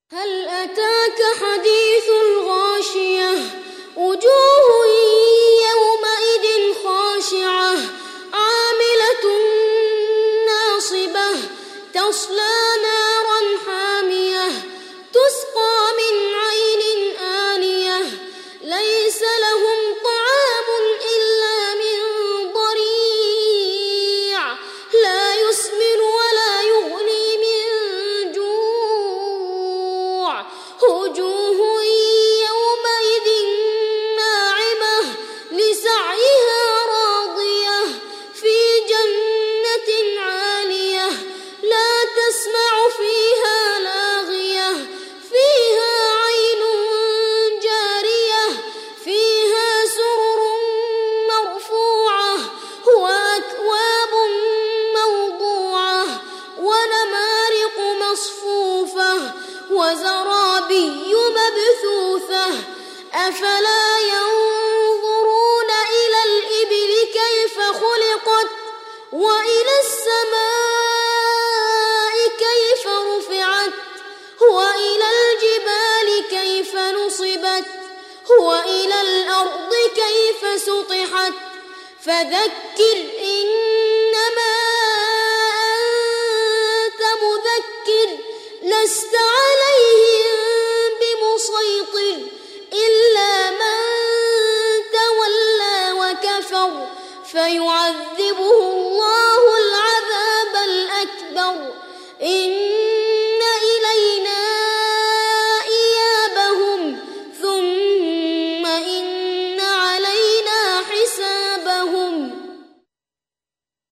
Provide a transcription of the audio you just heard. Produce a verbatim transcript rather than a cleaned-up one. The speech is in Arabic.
هل أتاك حديث الغاشية وجوه يومئذ خاشعة عاملة ناصبة تصلى نارا حامية تسقى من عين آنية ليس لهم طعام إلا من ضريع لا يسمن ولا يغني من جوع وجوه يومئذ ناعمة لسعيها راضية في جنة عالية لا تسمع فيها لاغية فيها عين جارية فيها سرر مرفوعة وأكواب موضوعة ونمارق مصفوفة وزرابي مبثوثة أفلا ينظرون إلى الإبل كيف خلقت وإلى السماء كيف رفعت وإلى الجبال كيف نصبت وإلى الأرض كيف سطحت فذكر إنما أنت مذكر لست